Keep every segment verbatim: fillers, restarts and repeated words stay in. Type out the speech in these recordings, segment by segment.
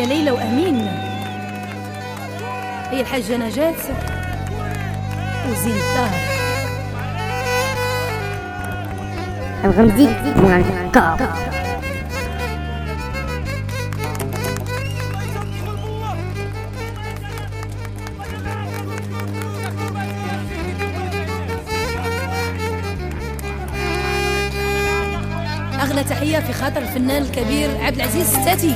هي ليلى وأمين، هي الحاجة نجاة وزين الدار الغمدي والكار. أغلى تحية في خاطر الفنان الكبير عبد العزيز الستاتي.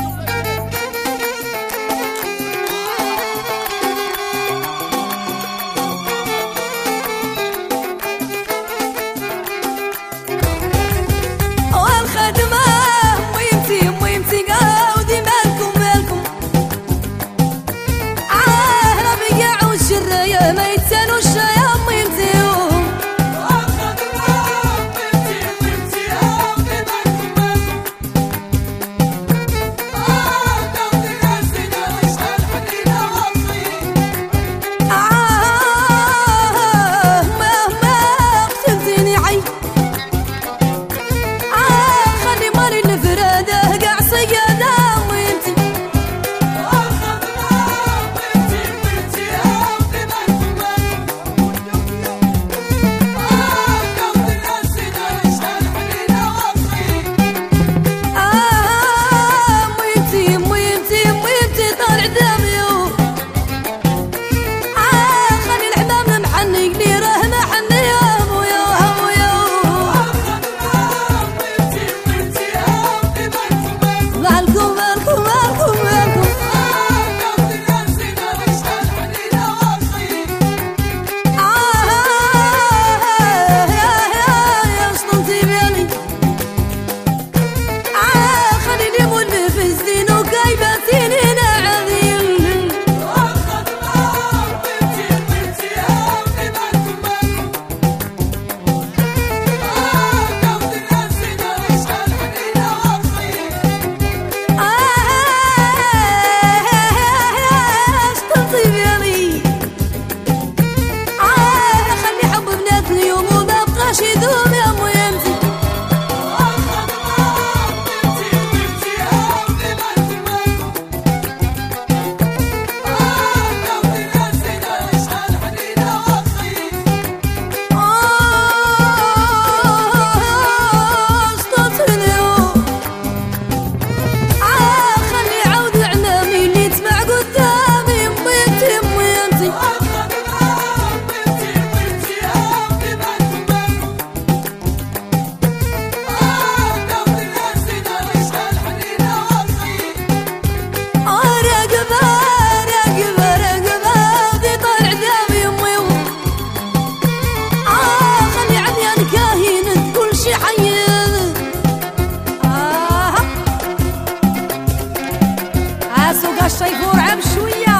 الشيفور عم شوية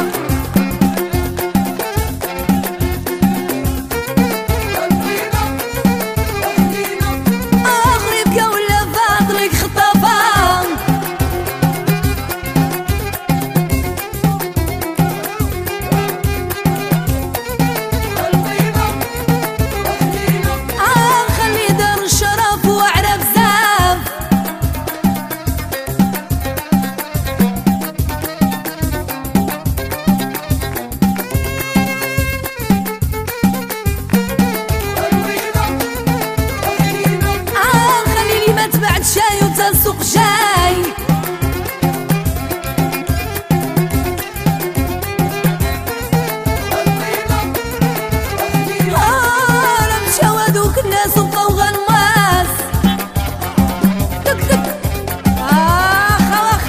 آخري بكا ولا فاضلك خطافة آه خلي دار الشرف وأعرف زاف بعد شاي وتنسوق جاي آه مشى وادوك الناس وبقاو غنواس دك دك آخ آخ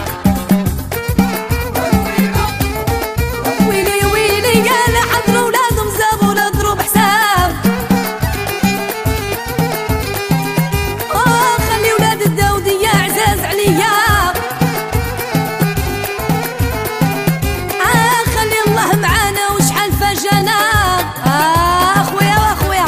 ويلي ويلي قال حضروا ولادهم زابوا نضروا بحساب آه خلي الله معانا وشحال فجانا آه خويا واخويا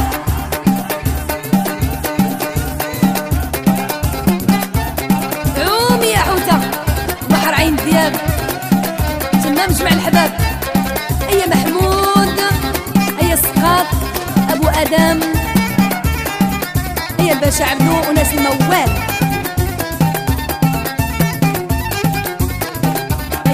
عوم يا حوتة بحر عين دياب تما مجمع الحباب هيا محمود هيا السقاط ابو ادم هيا الباشا عبدو وناس الموال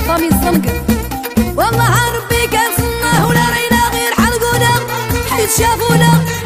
فامي الزنقر. والله ربي كان صناه ولا رينا غير حلقونا حيت شافونا